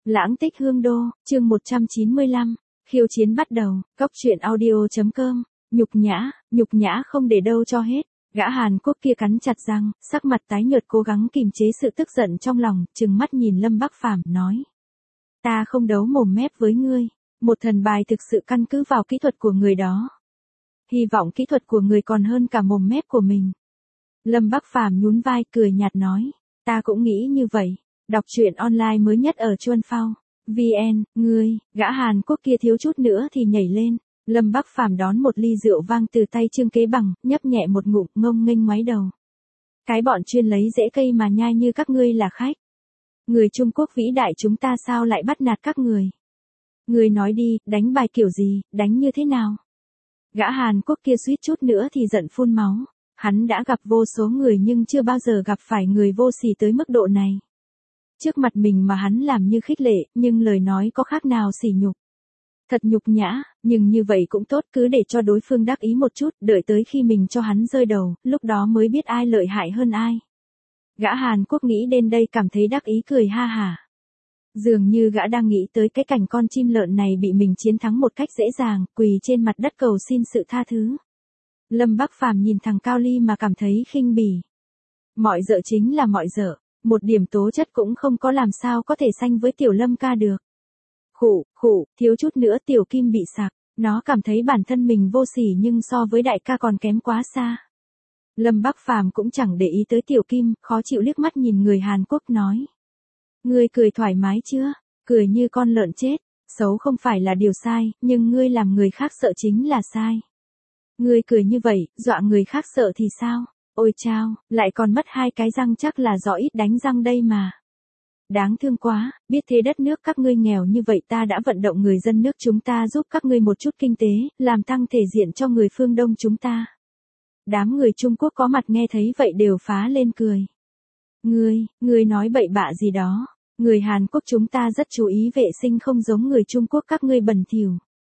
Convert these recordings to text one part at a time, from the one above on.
Lãng tích hương đô, chương 195, khiêu chiến bắt đầu, Cóc truyện audio.com, nhục nhã không để đâu cho hết. Gã Hàn Quốc kia cắn chặt răng, sắc mặt tái nhợt cố gắng kìm chế sự tức giận trong lòng, trừng mắt nhìn Lâm Bắc Phàm nói. Ta không đấu mồm mép với ngươi, một thần bài thực sự căn cứ vào kỹ thuật của người đó. Hy vọng kỹ thuật của người còn hơn cả mồm mép của mình. Lâm Bắc Phàm nhún vai cười nhạt nói, ta cũng nghĩ như vậy. Đọc truyện online mới nhất ở Chuan Phao, VN, gã Hàn Quốc kia thiếu chút nữa thì nhảy lên. Lâm Bắc Phàm đón một ly rượu vang từ tay Trương Kế Bằng, nhấp nhẹ một ngụm, ngông nghênh ngoái đầu. Cái bọn chuyên lấy rễ cây mà nhai như các ngươi là khách. Người Trung Quốc vĩ đại chúng ta sao lại bắt nạt các người? Người nói đi, đánh bài kiểu gì, đánh như thế nào? Gã Hàn Quốc kia suýt chút nữa thì giận phun máu. Hắn đã gặp vô số người nhưng chưa bao giờ gặp phải người vô sỉ tới mức độ này. Trước mặt mình mà hắn làm như khích lệ, nhưng lời nói có khác nào sỉ nhục. Thật nhục nhã, nhưng như vậy cũng tốt, cứ để cho đối phương đắc ý một chút, đợi tới khi mình cho hắn rơi đầu, lúc đó mới biết ai lợi hại hơn ai. Gã Hàn Quốc nghĩ đến đây cảm thấy đắc ý cười ha hả. Dường như gã đang nghĩ tới cái cảnh con chim lợn này bị mình chiến thắng một cách dễ dàng, quỳ trên mặt đất cầu xin sự tha thứ. Lâm Bắc Phàm nhìn thằng Cao Ly mà cảm thấy khinh bỉ. Mọi dợ chính là mọi dợ, một điểm tố chất cũng không có làm sao có thể sánh với Tiểu Lâm ca được. Khụ, thiếu chút nữa Tiểu Kim bị sặc, nó cảm thấy bản thân mình vô sỉ nhưng so với đại ca còn kém quá xa. Lâm Bắc Phàm cũng chẳng để ý tới Tiểu Kim, khó chịu liếc mắt nhìn người Hàn Quốc nói. Ngươi cười thoải mái chưa, cười như con lợn chết, xấu không phải là điều sai, nhưng ngươi làm người khác sợ chính là sai. Ngươi cười như vậy, dọa người khác sợ thì sao? Ôi chao, lại còn mất 2 cái răng chắc là do ít đánh răng đây mà. Đáng thương quá, biết thế đất nước các ngươi nghèo như vậy ta đã vận động người dân nước chúng ta giúp các ngươi một chút kinh tế, làm tăng thể diện cho người phương Đông chúng ta. Đám người Trung Quốc có mặt nghe thấy vậy đều phá lên cười. Ngươi nói bậy bạ gì đó, người Hàn Quốc chúng ta rất chú ý vệ sinh không giống người Trung Quốc các ngươi bẩn thỉu.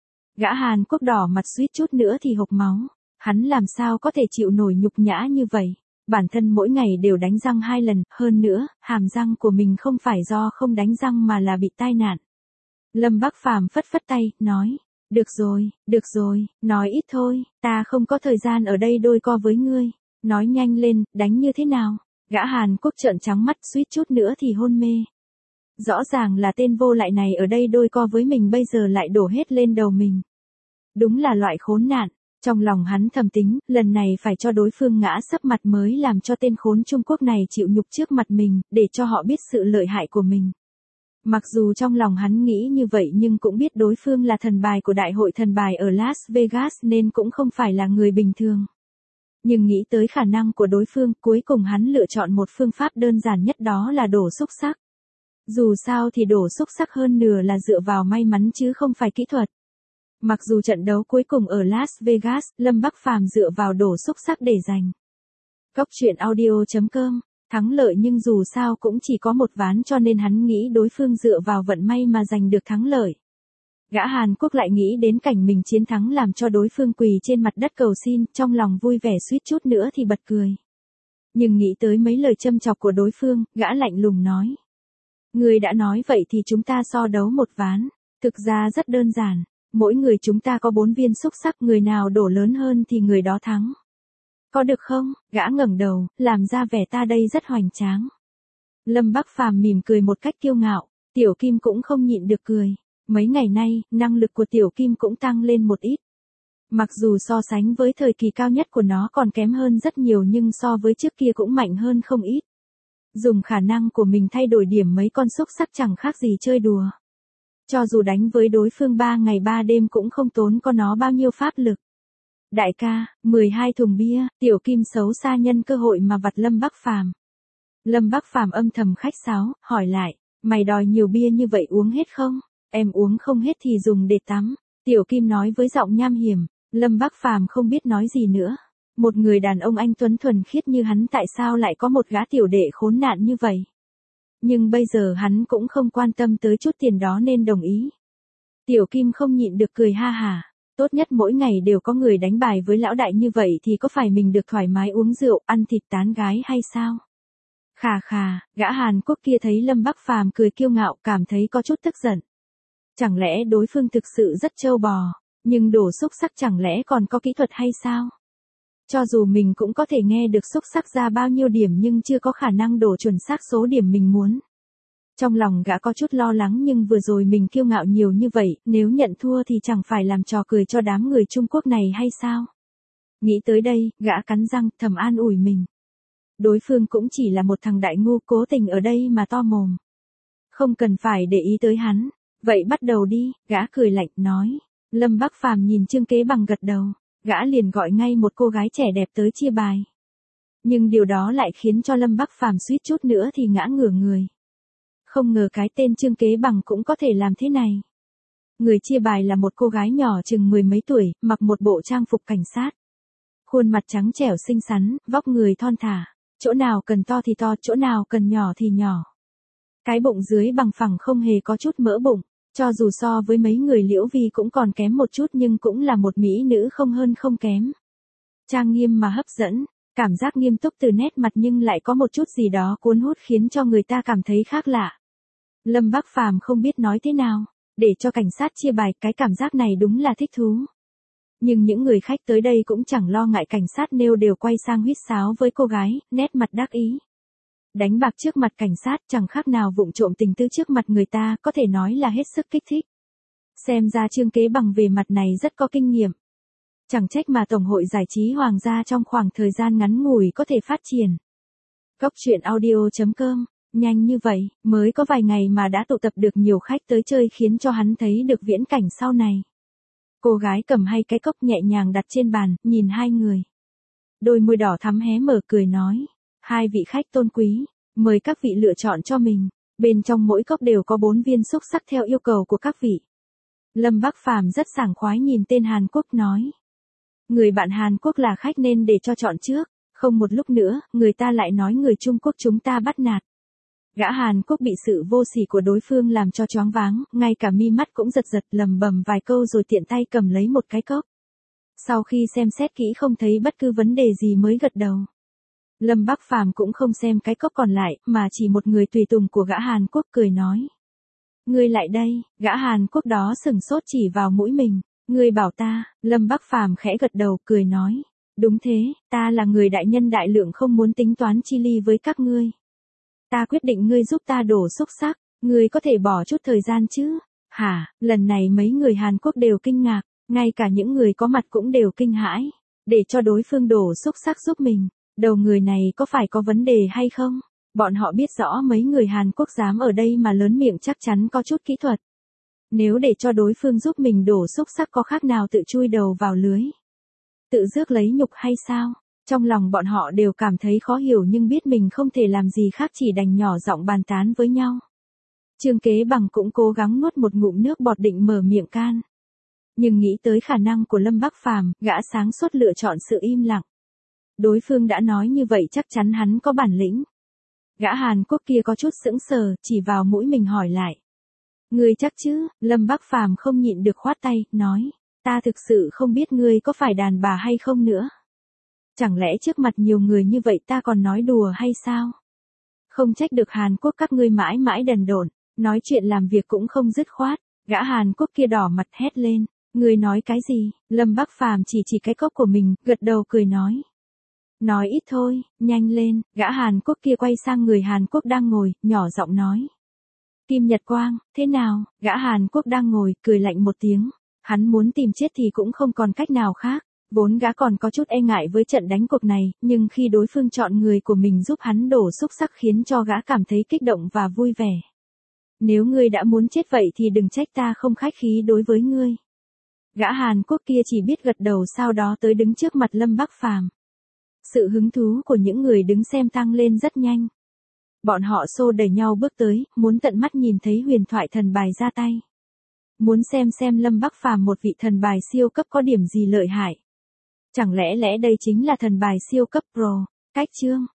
Gã Hàn Quốc đỏ mặt suýt chút nữa thì hộc máu. Hắn làm sao có thể chịu nổi nhục nhã như vậy, bản thân mỗi ngày đều đánh răng 2 lần, hơn nữa, hàm răng của mình không phải do không đánh răng mà là bị tai nạn. Lâm Bắc Phàm phất phất tay, nói, được rồi, nói ít thôi, ta không có thời gian ở đây đôi co với ngươi, nói nhanh lên, đánh như thế nào, gã Hàn Quốc trợn trắng mắt suýt chút nữa thì hôn mê. Rõ ràng là tên vô lại này ở đây đôi co với mình bây giờ lại đổ hết lên đầu mình. Đúng là loại khốn nạn. Trong lòng hắn thầm tính, lần này phải cho đối phương ngã sấp mặt mới làm cho tên khốn Trung Quốc này chịu nhục trước mặt mình, để cho họ biết sự lợi hại của mình. Mặc dù trong lòng hắn nghĩ như vậy nhưng cũng biết đối phương là thần bài của đại hội thần bài ở Las Vegas nên cũng không phải là người bình thường. Nhưng nghĩ tới khả năng của đối phương, cuối cùng hắn lựa chọn một phương pháp đơn giản nhất đó là đổ xúc xắc. Dù sao thì đổ xúc xắc hơn nửa là dựa vào may mắn chứ không phải kỹ thuật. Mặc dù trận đấu cuối cùng ở Las Vegas, Lâm Bắc Phàm dựa vào đổ xúc xắc để giành. Cóc truyện audio.com, thắng lợi nhưng dù sao cũng chỉ có một ván cho nên hắn nghĩ đối phương dựa vào vận may mà giành được thắng lợi. Gã Hàn Quốc lại nghĩ đến cảnh mình chiến thắng làm cho đối phương quỳ trên mặt đất cầu xin, trong lòng vui vẻ suýt chút nữa thì bật cười. Nhưng nghĩ tới mấy lời châm chọc của đối phương, gã lạnh lùng nói. Người đã nói vậy thì chúng ta so đấu một ván, thực ra rất đơn giản. Mỗi người chúng ta có 4 viên xúc xắc, người nào đổ lớn hơn thì người đó thắng. Có được không? Gã ngẩng đầu, làm ra vẻ ta đây rất hoành tráng. Lâm Bắc Phàm mỉm cười một cách kiêu ngạo, Tiểu Kim cũng không nhịn được cười. Mấy ngày nay, năng lực của Tiểu Kim cũng tăng lên một ít. Mặc dù so sánh với thời kỳ cao nhất của nó còn kém hơn rất nhiều nhưng so với trước kia cũng mạnh hơn không ít. Dùng khả năng của mình thay đổi điểm mấy con xúc xắc chẳng khác gì chơi đùa. Cho dù đánh với đối phương 3 ngày 3 đêm cũng không tốn có nó bao nhiêu pháp lực. Đại ca, 12 thùng bia, Tiểu Kim xấu xa nhân cơ hội mà vặt Lâm Bắc Phàm. Lâm Bắc Phàm âm thầm khách sáo, hỏi lại, mày đòi nhiều bia như vậy uống hết không? Em uống không hết thì dùng để tắm. Tiểu Kim nói với giọng nham hiểm, Lâm Bắc Phàm không biết nói gì nữa. Một người đàn ông anh tuấn thuần khiết như hắn tại sao lại có một gã tiểu đệ khốn nạn như vậy? Nhưng bây giờ hắn cũng không quan tâm tới chút tiền đó nên đồng ý. Tiểu Kim không nhịn được cười ha hả. Tốt nhất mỗi ngày đều có người đánh bài với lão đại như vậy thì có phải mình được thoải mái uống rượu, ăn thịt tán gái hay sao? Khà khà, gã Hàn Quốc kia thấy Lâm Bắc Phàm cười kiêu ngạo, cảm thấy có chút tức giận. Chẳng lẽ đối phương thực sự rất trâu bò, nhưng đổ xúc xắc chẳng lẽ còn có kỹ thuật hay sao? Cho dù mình cũng có thể nghe được xúc xắc ra bao nhiêu điểm nhưng chưa có khả năng đổ chuẩn xác số điểm mình muốn. Trong lòng gã có chút lo lắng nhưng vừa rồi mình kiêu ngạo nhiều như vậy, nếu nhận thua thì chẳng phải làm trò cười cho đám người Trung Quốc này hay sao? Nghĩ tới đây, gã cắn răng, thầm an ủi mình. Đối phương cũng chỉ là một thằng đại ngu cố tình ở đây mà to mồm. Không cần phải để ý tới hắn. Vậy bắt đầu đi, gã cười lạnh, nói. Lâm Bắc Phàm nhìn Trương Kế Bằng gật đầu. Gã liền gọi ngay một cô gái trẻ đẹp tới chia bài. Nhưng điều đó lại khiến cho Lâm Bắc Phàm suýt chút nữa thì ngã ngửa người. Không ngờ cái tên Trương Kế Bằng cũng có thể làm thế này. Người chia bài là một cô gái nhỏ chừng 10 mấy tuổi, mặc một bộ trang phục cảnh sát. Khuôn mặt trắng trẻo xinh xắn, vóc người thon thả. Chỗ nào cần to thì to, chỗ nào cần nhỏ thì nhỏ. Cái bụng dưới bằng phẳng không hề có chút mỡ bụng. Cho dù so với mấy người Liễu Vi cũng còn kém một chút nhưng cũng là một mỹ nữ không hơn không kém. Trang nghiêm mà hấp dẫn, cảm giác nghiêm túc từ nét mặt nhưng lại có một chút gì đó cuốn hút khiến cho người ta cảm thấy khác lạ. Lâm Bắc Phàm không biết nói thế nào, để cho cảnh sát chia bài, cái cảm giác này đúng là thích thú. Nhưng những người khách tới đây cũng chẳng lo ngại cảnh sát nêu đều quay sang huýt sáo với cô gái, nét mặt đắc ý. Đánh bạc trước mặt cảnh sát chẳng khác nào vụng trộm tình tư trước mặt người ta, có thể nói là hết sức kích thích. Xem ra Trương Kế Bằng về mặt này rất có kinh nghiệm. Chẳng trách mà Tổng hội Giải trí Hoàng gia trong khoảng thời gian ngắn ngủi có thể phát triển. Cốc truyện audio.com, nhanh như vậy, mới có vài ngày mà đã tụ tập được nhiều khách tới chơi khiến cho hắn thấy được viễn cảnh sau này. Cô gái cầm hai cái cốc nhẹ nhàng đặt trên bàn, nhìn hai người. Đôi môi đỏ thắm hé mở cười nói. Hai vị khách tôn quý, mời các vị lựa chọn cho mình. Bên trong mỗi cốc đều có 4 viên xúc xắc theo yêu cầu của các vị. Lâm Bắc Phàm rất sảng khoái nhìn tên Hàn Quốc nói. Người bạn Hàn Quốc là khách nên để cho chọn trước. Không một lúc nữa, người ta lại nói người Trung Quốc chúng ta bắt nạt. Gã Hàn Quốc bị sự vô sỉ của đối phương làm cho choáng váng, ngay cả mi mắt cũng giật giật, lầm bầm vài câu rồi tiện tay cầm lấy một cái cốc. Sau khi xem xét kỹ không thấy bất cứ vấn đề gì mới gật đầu. Lâm Bắc Phàm cũng không xem cái cốc còn lại, mà chỉ một người tùy tùng của gã Hàn Quốc cười nói. Ngươi lại đây, gã Hàn Quốc đó sừng sốt chỉ vào mũi mình. Ngươi bảo ta, Lâm Bắc Phàm khẽ gật đầu, cười nói. Đúng thế, ta là người đại nhân đại lượng không muốn tính toán chi ly với các ngươi. Ta quyết định ngươi giúp ta đổ xúc xắc, ngươi có thể bỏ chút thời gian chứ? Hả, lần này mấy người Hàn Quốc đều kinh ngạc, ngay cả những người có mặt cũng đều kinh hãi. Để cho đối phương đổ xúc xắc giúp mình. Đầu người này có phải có vấn đề hay không? Bọn họ biết rõ mấy người Hàn Quốc dám ở đây mà lớn miệng chắc chắn có chút kỹ thuật. Nếu để cho đối phương giúp mình đổ xúc xắc có khác nào tự chui đầu vào lưới? Tự rước lấy nhục hay sao? Trong lòng bọn họ đều cảm thấy khó hiểu nhưng biết mình không thể làm gì khác chỉ đành nhỏ giọng bàn tán với nhau. Trương Kế Bằng cũng cố gắng nuốt một ngụm nước bọt định mở miệng can. Nhưng nghĩ tới khả năng của Lâm Bắc Phàm, gã sáng suốt lựa chọn sự im lặng. Đối phương đã nói như vậy chắc chắn hắn có bản lĩnh. Gã Hàn Quốc kia có chút sững sờ, chỉ vào mũi mình hỏi lại. Ngươi chắc chứ? Lâm Bắc Phàm không nhịn được khoát tay, nói. Ta thực sự không biết ngươi có phải đàn bà hay không nữa. Chẳng lẽ trước mặt nhiều người như vậy ta còn nói đùa hay sao? Không trách được Hàn Quốc các ngươi mãi mãi đần độn, nói chuyện làm việc cũng không dứt khoát. Gã Hàn Quốc kia đỏ mặt hét lên. Ngươi nói cái gì? Lâm Bắc Phàm chỉ cái cốc của mình, gật đầu cười nói. Nói ít thôi, nhanh lên, gã Hàn Quốc kia quay sang người Hàn Quốc đang ngồi, nhỏ giọng nói. Kim Nhật Quang, thế nào? Gã Hàn Quốc đang ngồi, cười lạnh một tiếng. Hắn muốn tìm chết thì cũng không còn cách nào khác. Vốn gã còn có chút e ngại với trận đánh cuộc này, nhưng khi đối phương chọn người của mình giúp hắn đổ xúc xắc khiến cho gã cảm thấy kích động và vui vẻ. Nếu ngươi đã muốn chết vậy thì đừng trách ta không khách khí đối với ngươi. Gã Hàn Quốc kia chỉ biết gật đầu sau đó tới đứng trước mặt Lâm Bắc Phàm. Sự hứng thú của những người đứng xem tăng lên rất nhanh. Bọn họ xô đẩy nhau bước tới, muốn tận mắt nhìn thấy huyền thoại thần bài ra tay. Muốn xem Lâm Bắc Phàm một vị thần bài siêu cấp có điểm gì lợi hại. Chẳng lẽ đây chính là thần bài siêu cấp pro? Cách chương